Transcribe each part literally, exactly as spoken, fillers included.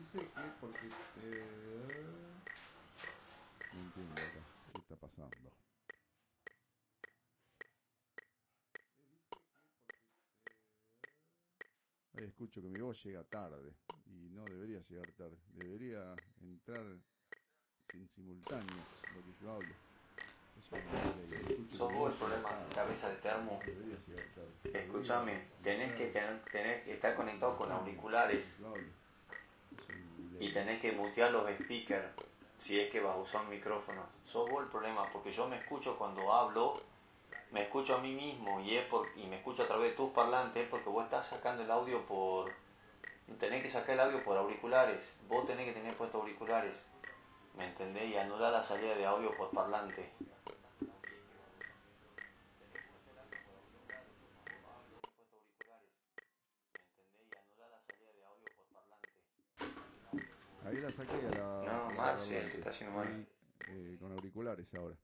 dice que porque... Eh, no entiendo acá. ¿Qué está pasando? Ahí escucho que mi voz llega tarde. Y no debería llegar tarde. Debería entrar en simultáneo lo que yo hablo. Eso no debería. Y escucho que Sos mi vos el voz llega problema, tarde. cabeza de termo. No debería llegar tarde. Debería Escúchame, tenés que, entrar tener, tenés que estar en conectado con simultáneo auriculares lo que yo hablo. Es un y delay. tenés que mutear los speakers si es que vas a usar un micrófono. Sos vos el problema, porque yo me escucho cuando hablo, me escucho a mí mismo y, es por, y me escucho a través de tus parlantes porque vos estás sacando el audio por... Tenés que sacar el audio por auriculares, vos tenés que tener puestos auriculares, ¿me entendés? Y anular la salida de audio por parlante. Ahí la saqué a la, No, a la de Marcel, te parlante. está haciendo mal. Estoy eh, con auriculares ahora.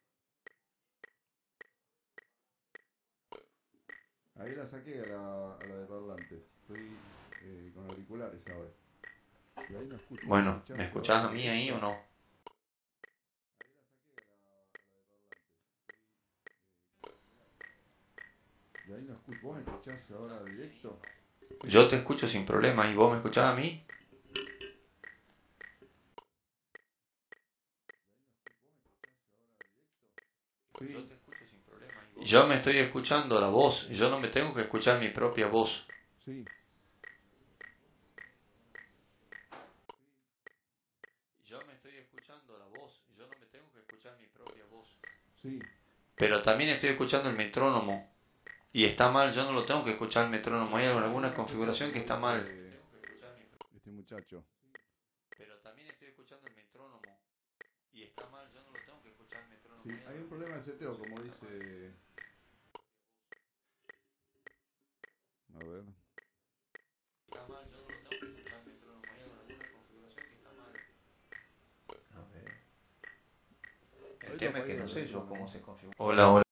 Ahí la saqué a la, a la de parlante. Estoy eh, con auriculares ahora. Y ahí no escucho. ¿Vos me Bueno, escuchás ¿me ahora escuchás a mí ahí o directo? no? Y ahí no escucho. ¿Vos me escuchás ahora directo? Sí. Yo te escucho sin problema y vos me escuchás a mí. Sí. Yo me estoy escuchando la voz, yo no me tengo que escuchar mi propia voz. Sí. Yo me estoy escuchando la voz, yo no me tengo que escuchar mi propia voz. Sí. Pero también estoy escuchando el metrónomo. Y está mal, yo no lo tengo que escuchar el metrónomo. Hay alguna configuración que está mal. Este muchacho. Pero también estoy escuchando el metrónomo. Y está mal, yo no lo tengo que escuchar el metrónomo. Sí, hay un problema de seteo, como dice... A ver. Está mal, yo no lo tengo que escuchar el metrónomo. Hay alguna configuración que está mal. A ver. El tema es que no sé yo cómo se configura. Hola, hola.